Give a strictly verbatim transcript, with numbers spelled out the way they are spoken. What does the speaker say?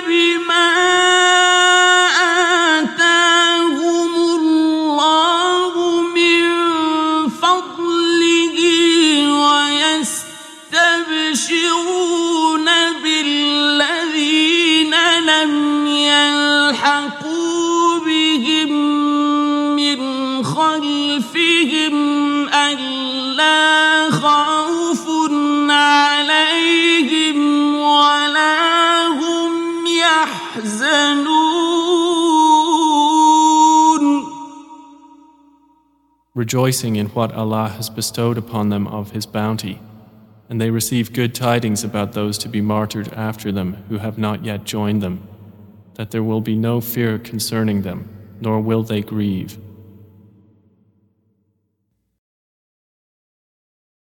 بما آتاهم الله من فضله ويستبشرون بالذين لم يلحقوا بهم من خلفهم ألا خوف عليهم ولا هم يحزنون. Rejoicing in what Allah has bestowed upon them of His bounty, and they receive good tidings about those to be martyred after them who have not yet joined them, that there will be no fear concerning them, nor will they grieve.